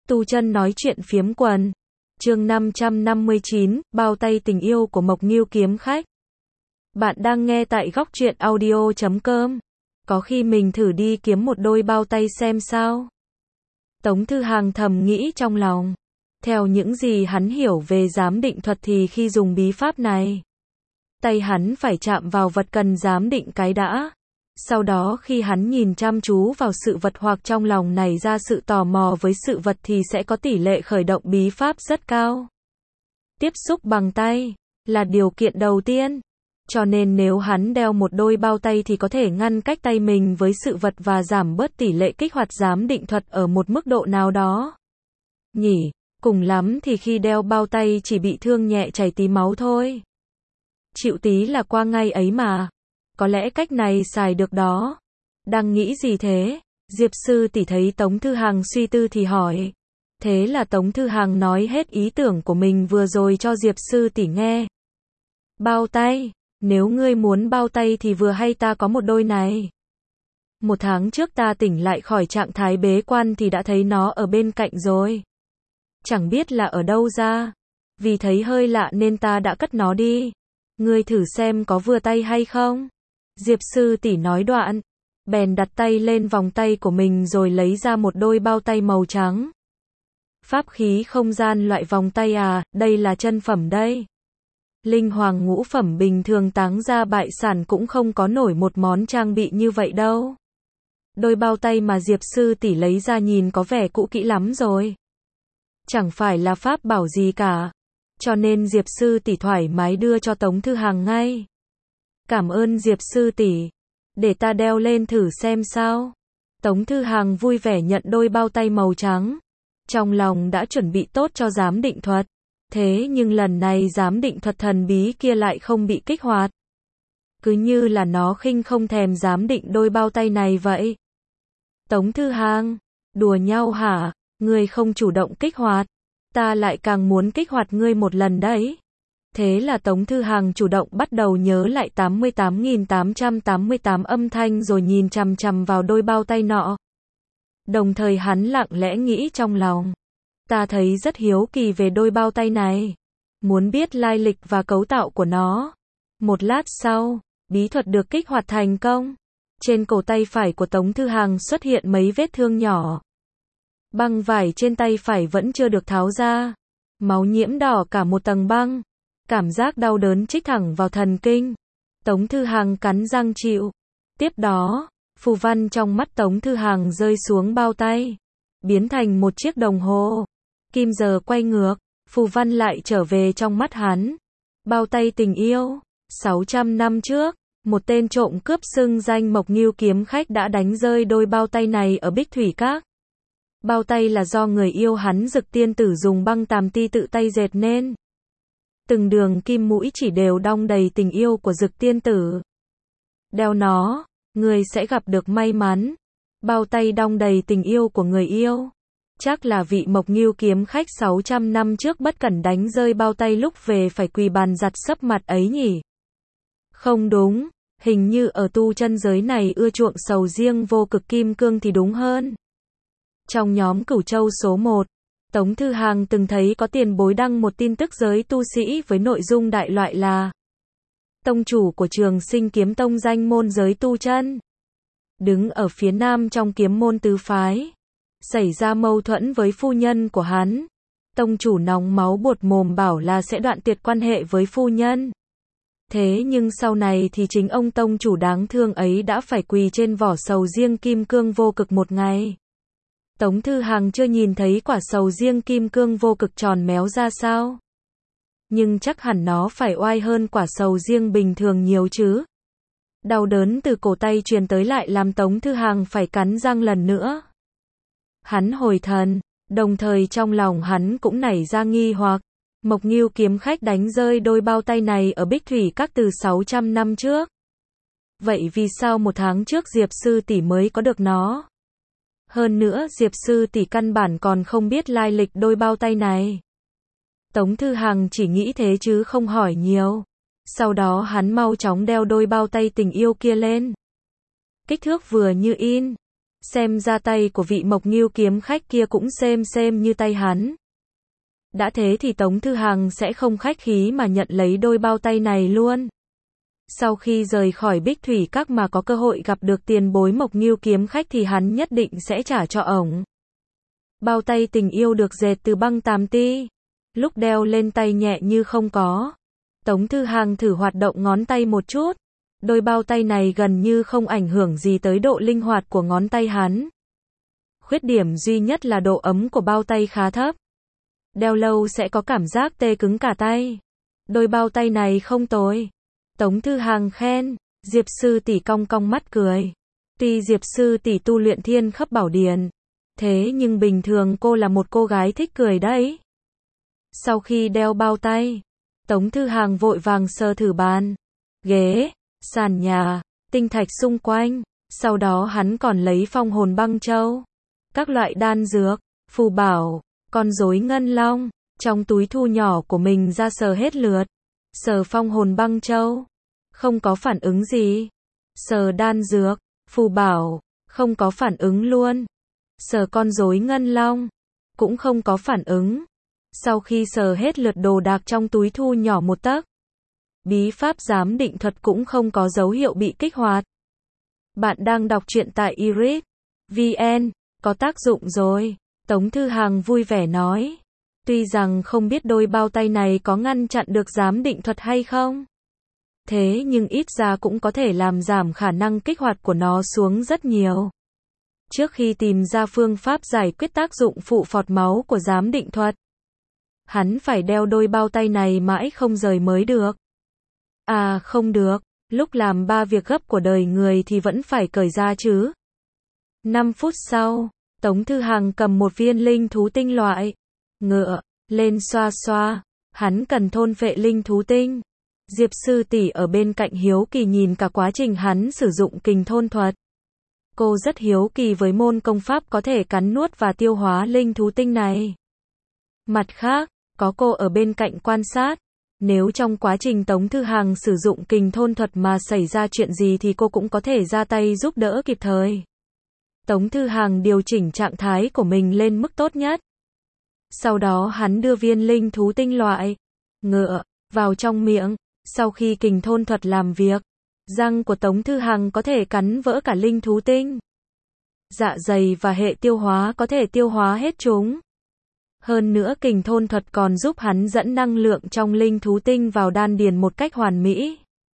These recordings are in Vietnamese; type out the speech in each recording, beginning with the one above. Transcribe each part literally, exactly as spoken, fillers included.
Tu Chân nói chuyện phiếm quần. Chương năm trăm năm mươi chín, bao tay tình yêu của Mộc Ngưu kiếm khách. Bạn đang nghe tại góc truyện audio chấm com. Có khi mình thử đi kiếm một đôi bao tay xem sao. Tống Thư Hàng thầm nghĩ trong lòng. Theo những gì hắn hiểu về giám định thuật thì khi dùng bí pháp này, tay hắn phải chạm vào vật cần giám định cái đã. Sau đó khi hắn nhìn chăm chú vào sự vật hoặc trong lòng nảy ra sự tò mò với sự vật thì sẽ có tỷ lệ khởi động bí pháp rất cao. Tiếp xúc bằng tay là điều kiện đầu tiên. Cho nên nếu hắn đeo một đôi bao tay thì có thể ngăn cách tay mình với sự vật và giảm bớt tỷ lệ kích hoạt giám định thuật ở một mức độ nào đó. Nhỉ, cùng lắm thì khi đeo bao tay chỉ bị thương nhẹ chảy tí máu thôi. Chịu tí là qua ngay ấy mà. Có lẽ cách này xài được đó. Đang nghĩ gì thế? Diệp sư tỷ thấy Tống Thư Hàng suy tư thì hỏi. Thế là Tống Thư Hàng nói hết ý tưởng của mình vừa rồi cho Diệp sư tỷ nghe. Bao tay, nếu ngươi muốn bao tay thì vừa hay ta có một đôi này. Một tháng trước ta tỉnh lại khỏi trạng thái bế quan thì đã thấy nó ở bên cạnh rồi. Chẳng biết là ở đâu ra. Vì thấy hơi lạ nên ta đã cất nó đi. Ngươi thử xem có vừa tay hay không? Diệp sư tỷ nói đoạn, bèn đặt tay lên vòng tay của mình rồi lấy ra một đôi bao tay màu trắng. Pháp khí không gian loại vòng tay à, đây là chân phẩm đây. Linh hoàng ngũ phẩm bình thường táng ra bại sản cũng không có nổi một món trang bị như vậy đâu. Đôi bao tay mà Diệp sư tỷ lấy ra nhìn có vẻ cũ kỹ lắm rồi. Chẳng phải là pháp bảo gì cả. Cho nên Diệp sư tỷ thoải mái đưa cho Tống Thư Hàng ngay. Cảm ơn Diệp sư tỷ. Để ta đeo lên thử xem sao. Tống Thư Hàng vui vẻ nhận đôi bao tay màu trắng. Trong lòng đã chuẩn bị tốt cho giám định thuật. Thế nhưng lần này giám định thuật thần bí kia lại không bị kích hoạt. Cứ như là nó khinh không thèm giám định đôi bao tay này vậy. Tống Thư Hàng, đùa nhau hả? Ngươi không chủ động kích hoạt. Ta lại càng muốn kích hoạt ngươi một lần đấy. Thế là Tống Thư Hàng chủ động bắt đầu nhớ lại tám mươi tám nghìn tám trăm tám mươi tám âm thanh rồi nhìn chằm chằm vào đôi bao tay nọ. Đồng thời hắn lặng lẽ nghĩ trong lòng. Ta thấy rất hiếu kỳ về đôi bao tay này. Muốn biết lai lịch và cấu tạo của nó. Một lát sau, bí thuật được kích hoạt thành công. Trên cổ tay phải của Tống Thư Hàng xuất hiện mấy vết thương nhỏ. Băng vải trên tay phải vẫn chưa được tháo ra. Máu nhiễm đỏ cả một tầng băng. Cảm giác đau đớn chích thẳng vào thần kinh. Tống Thư Hàng cắn răng chịu. Tiếp đó, phù văn trong mắt Tống Thư Hàng rơi xuống bao tay. Biến thành một chiếc đồng hồ. Kim giờ quay ngược, phù văn lại trở về trong mắt hắn. Bao tay tình yêu. sáu trăm năm trước, một tên trộm cướp xưng danh Mộc Ngưu kiếm khách đã đánh rơi đôi bao tay này ở Bích Thủy Các. Bao tay là do người yêu hắn Dực Tiên Tử dùng băng tàm ti tự tay dệt nên. Từng đường kim mũi chỉ đều đong đầy tình yêu của Dực Tiên Tử. Đeo nó, người sẽ gặp được may mắn. Bao tay đong đầy tình yêu của người yêu. Chắc là vị Mộc Ngưu kiếm khách sáu trăm năm trước bất cẩn đánh rơi bao tay lúc về phải quỳ bàn giặt sấp mặt ấy nhỉ? Không đúng, hình như ở tu chân giới này ưa chuộng sầu riêng vô cực kim cương thì đúng hơn. Trong nhóm Cửu Châu số một, Tống Thư Hàng từng thấy có tiền bối đăng một tin tức giới tu sĩ với nội dung đại loại là tông chủ của Trường Sinh Kiếm Tông danh môn giới tu chân. Đứng ở phía nam trong kiếm môn tứ phái. Xảy ra mâu thuẫn với phu nhân của hắn. Tông chủ nóng máu buột mồm bảo là sẽ đoạn tuyệt quan hệ với phu nhân. Thế nhưng sau này thì chính ông tông chủ đáng thương ấy đã phải quỳ trên vỏ sầu riêng kim cương vô cực một ngày. Tống Thư Hàng chưa nhìn thấy quả sầu riêng kim cương vô cực tròn méo ra sao. Nhưng chắc hẳn nó phải oai hơn quả sầu riêng bình thường nhiều chứ. Đau đớn từ cổ tay truyền tới lại làm Tống Thư Hàng phải cắn răng lần nữa. Hắn hồi thần, đồng thời trong lòng hắn cũng nảy ra nghi hoặc. Mộc Ngưu kiếm khách đánh rơi đôi bao tay này ở Bích Thủy Các từ sáu trăm năm trước. Vậy vì sao một tháng trước Diệp sư tỷ mới có được nó? Hơn nữa Diệp sư tỷ căn bản còn không biết lai lịch đôi bao tay này. Tống Thư Hàng chỉ nghĩ thế chứ không hỏi nhiều. Sau đó hắn mau chóng đeo đôi bao tay tình yêu kia lên. Kích thước vừa như in. Xem ra tay của vị Mộc Ngưu kiếm khách kia cũng xem xem như tay hắn. Đã thế thì Tống Thư Hằng sẽ không khách khí mà nhận lấy đôi bao tay này luôn. Sau khi rời khỏi Bích Thủy Các mà có cơ hội gặp được tiền bối Mộc Ngưu kiếm khách thì hắn nhất định sẽ trả cho ổng. Bao tay tình yêu được dệt từ băng tàm ti. Lúc đeo lên tay nhẹ như không có. Tống Thư Hằng thử hoạt động ngón tay một chút. Đôi bao tay này gần như không ảnh hưởng gì tới độ linh hoạt của ngón tay hắn. Khuyết điểm duy nhất là độ ấm của bao tay khá thấp. Đeo lâu sẽ có cảm giác tê cứng cả tay. Đôi bao tay này không tồi. Tống Thư Hằng khen. Diệp sư tỷ cong cong mắt cười. Tuy Diệp sư tỷ tu luyện Thiên Khắp Bảo Điển, thế nhưng bình thường cô là một cô gái thích cười đấy. Sau khi đeo bao tay, Tống Thư Hằng vội vàng sờ thử bàn, ghế, sàn nhà, tinh thạch xung quanh. Sau đó hắn còn lấy phong hồn băng châu, các loại đan dược, phù bảo, con rối ngân long, trong túi thu nhỏ của mình ra sờ hết lượt. Sờ phong hồn băng châu, không có phản ứng gì. Sờ đan dược, phù bảo, không có phản ứng luôn. Sờ con rối ngân long, cũng không có phản ứng. Sau khi sờ hết lượt đồ đạc trong túi thu nhỏ một tấc, bí pháp giám định thuật cũng không có dấu hiệu bị kích hoạt. Bạn đang đọc truyện tại i rít chấm vê en, có tác dụng rồi. Tống Thư Hằng vui vẻ nói. Tuy rằng không biết đôi bao tay này có ngăn chặn được giám định thuật hay không, thế nhưng ít ra cũng có thể làm giảm khả năng kích hoạt của nó xuống rất nhiều. Trước khi tìm ra phương pháp giải quyết tác dụng phụ phọt máu của giám định thuật, hắn phải đeo đôi bao tay này mãi không rời mới được. À không được, lúc làm ba việc gấp của đời người thì vẫn phải cởi ra chứ. năm phút sau, Tống Thư Hằng cầm một viên linh thú tinh loại ngựa lên xoa xoa. Hắn cần thôn phệ linh thú tinh. Diệp sư tỷ ở bên cạnh hiếu kỳ nhìn cả quá trình hắn sử dụng kình thôn thuật. Cô rất hiếu kỳ với môn công pháp có thể cắn nuốt và tiêu hóa linh thú tinh này. Mặt khác, có cô ở bên cạnh quan sát. Nếu trong quá trình Tống Thư Hằng sử dụng kình thôn thuật mà xảy ra chuyện gì thì cô cũng có thể ra tay giúp đỡ kịp thời. Tống Thư Hằng điều chỉnh trạng thái của mình lên mức tốt nhất. Sau đó hắn đưa viên linh thú tinh loại ngựa vào trong miệng. Sau khi kình thôn thuật làm việc, răng của Tống Thư Hằng có thể cắn vỡ cả linh thú tinh. Dạ dày và hệ tiêu hóa có thể tiêu hóa hết chúng. Hơn nữa kình thôn thuật còn giúp hắn dẫn năng lượng trong linh thú tinh vào đan điền một cách hoàn mỹ.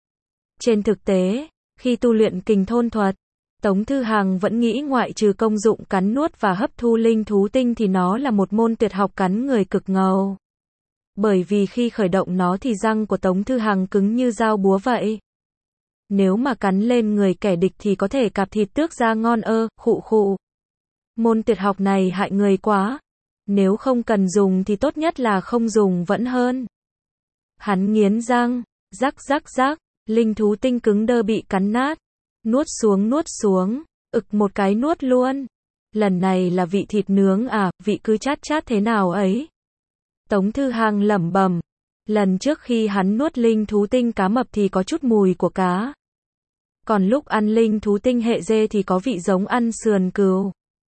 Trên thực tế, khi tu luyện kình thôn thuật, Tống Thư Hằng vẫn nghĩ ngoại trừ công dụng cắn nuốt và hấp thu linh thú tinh thì nó là một môn tuyệt học cắn người cực ngầu. Bởi vì khi khởi động nó thì răng của Tống Thư Hằng cứng như dao búa vậy. Nếu mà cắn lên người kẻ địch thì có thể cạp thịt tước ra ngon ơ, khụ khụ. Môn tuyệt học này hại người quá. Nếu không cần dùng thì tốt nhất là không dùng vẫn hơn. Hắn nghiến răng, rắc rắc rắc, linh thú tinh cứng đơ bị cắn nát. Nuốt xuống nuốt xuống, ực một cái nuốt luôn. Lần này là vị thịt nướng à, vị cứ chát chát thế nào ấy. Tống Thư Hằng lẩm bẩm. Lần trước khi hắn nuốt linh thú tinh cá mập thì có chút mùi của cá. Còn lúc ăn linh thú tinh hệ dê thì có vị giống ăn sườn cừu.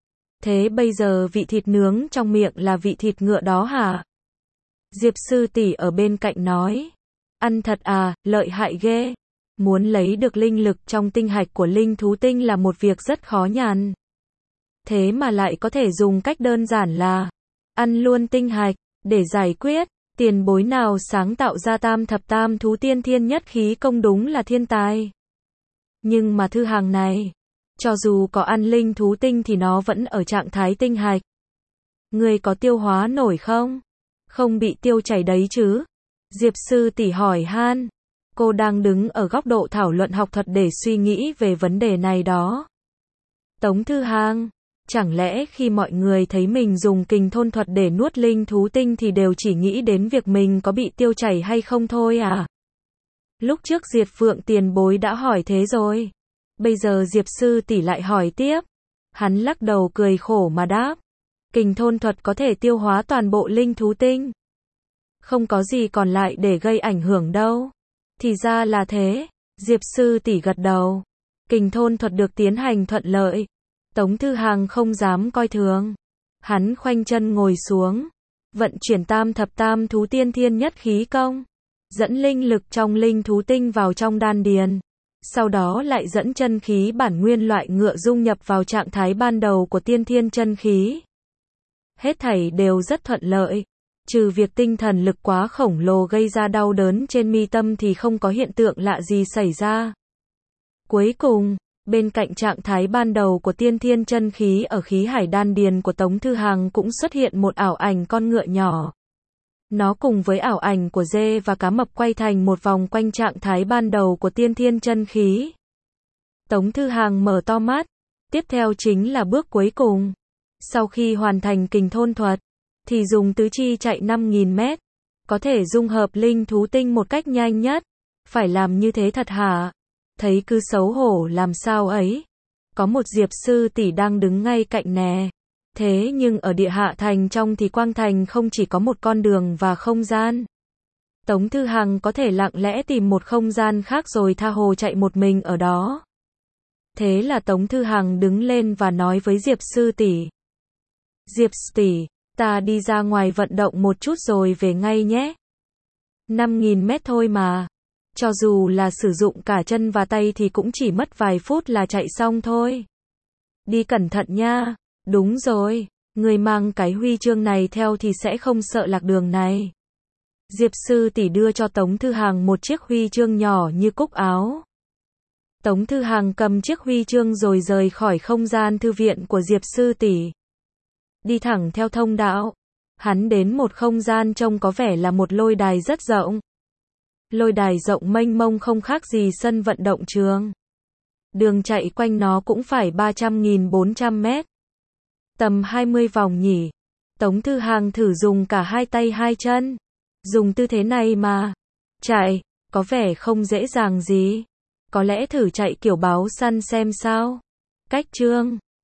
Thế bây giờ vị thịt nướng trong miệng là vị thịt ngựa đó hả? Diệp sư tỷ ở bên cạnh nói. Ăn thật à, lợi hại ghê. Muốn lấy được linh lực trong tinh hạch của linh thú tinh là một việc rất khó nhằn. Thế mà lại có thể dùng cách đơn giản là ăn luôn tinh hạch để giải quyết. Tiền bối nào sáng tạo ra tam thập tam thú tiên thiên nhất khí công đúng là thiên tài. Nhưng mà Thư Hằng này, cho dù có ăn linh thú tinh thì nó vẫn ở trạng thái tinh hạch. Người có tiêu hóa nổi không? Không bị tiêu chảy đấy chứ? Diệp sư tỷ hỏi han. Cô đang đứng ở góc độ thảo luận học thuật để suy nghĩ về vấn đề này đó. Tống Thư Hằng, chẳng lẽ khi mọi người thấy mình dùng kình thôn thuật để nuốt linh thú tinh thì đều chỉ nghĩ đến việc mình có bị tiêu chảy hay không thôi à? Lúc trước Diệt Phượng tiền bối đã hỏi thế rồi. Bây giờ Diệp sư tỷ lại hỏi tiếp. Hắn lắc đầu cười khổ mà đáp. Kình thôn thuật có thể tiêu hóa toàn bộ linh thú tinh. Không có gì còn lại để gây ảnh hưởng đâu. Thì ra là thế. Diệp sư tỷ gật đầu. Kình thôn thuật được tiến hành thuận lợi. Tống Thư Hàng không dám coi thường. Hắn khoanh chân ngồi xuống, vận chuyển tam thập tam thú tiên thiên nhất khí công, dẫn linh lực trong linh thú tinh vào trong đan điền, sau đó lại dẫn chân khí bản nguyên loại ngựa dung nhập vào trạng thái ban đầu của tiên thiên chân khí. Hết thảy đều rất thuận lợi, trừ việc tinh thần lực quá khổng lồ gây ra đau đớn trên mi tâm thì không có hiện tượng lạ gì xảy ra. Cuối cùng, bên cạnh trạng thái ban đầu của tiên thiên chân khí ở khí hải đan điền của Tống Thư Hàng cũng xuất hiện một ảo ảnh con ngựa nhỏ. Nó cùng với ảo ảnh của dê và cá mập quay thành một vòng quanh trạng thái ban đầu của tiên thiên chân khí. Tống Thư Hàng mở to mắt, tiếp theo chính là bước cuối cùng. Sau khi hoàn thành kình thôn thuật, thì dùng tứ chi chạy năm nghìn mét, có thể dung hợp linh thú tinh một cách nhanh nhất. Phải làm như thế thật hả? Thấy cứ xấu hổ làm sao ấy. Có một Diệp sư tỷ đang đứng ngay cạnh nè. Thế nhưng ở địa hạ thành trong thì quang thành không chỉ có một con đường và không gian. Tống Thư Hàng có thể lặng lẽ tìm một không gian khác rồi tha hồ chạy một mình ở đó. Thế là Tống Thư Hàng đứng lên và nói với Diệp sư tỷ. Diệp tỷ, ta đi ra ngoài vận động một chút rồi về ngay nhé. năm nghìn mét thôi mà. Cho dù là sử dụng cả chân và tay thì cũng chỉ mất vài phút là chạy xong thôi. Đi cẩn thận nha. Đúng rồi, người mang cái huy chương này theo thì sẽ không sợ lạc đường này. Diệp sư tỷ đưa cho Tống Thư Hàng một chiếc huy chương nhỏ như cúc áo. Tống Thư Hàng cầm chiếc huy chương rồi rời khỏi không gian thư viện của Diệp sư tỷ. Đi thẳng theo thông đạo. Hắn đến một không gian trông có vẻ là một lôi đài rất rộng. Lôi đài rộng mênh mông không khác gì sân vận động trường. Đường chạy quanh nó cũng phải ba trăm nghìn bốn trăm mét. Tầm hai mươi vòng nhỉ. Tống Thư Hàng thử dùng cả hai tay hai chân. Dùng tư thế này mà chạy, có vẻ không dễ dàng gì. Có lẽ thử chạy kiểu báo săn xem sao. Cách chương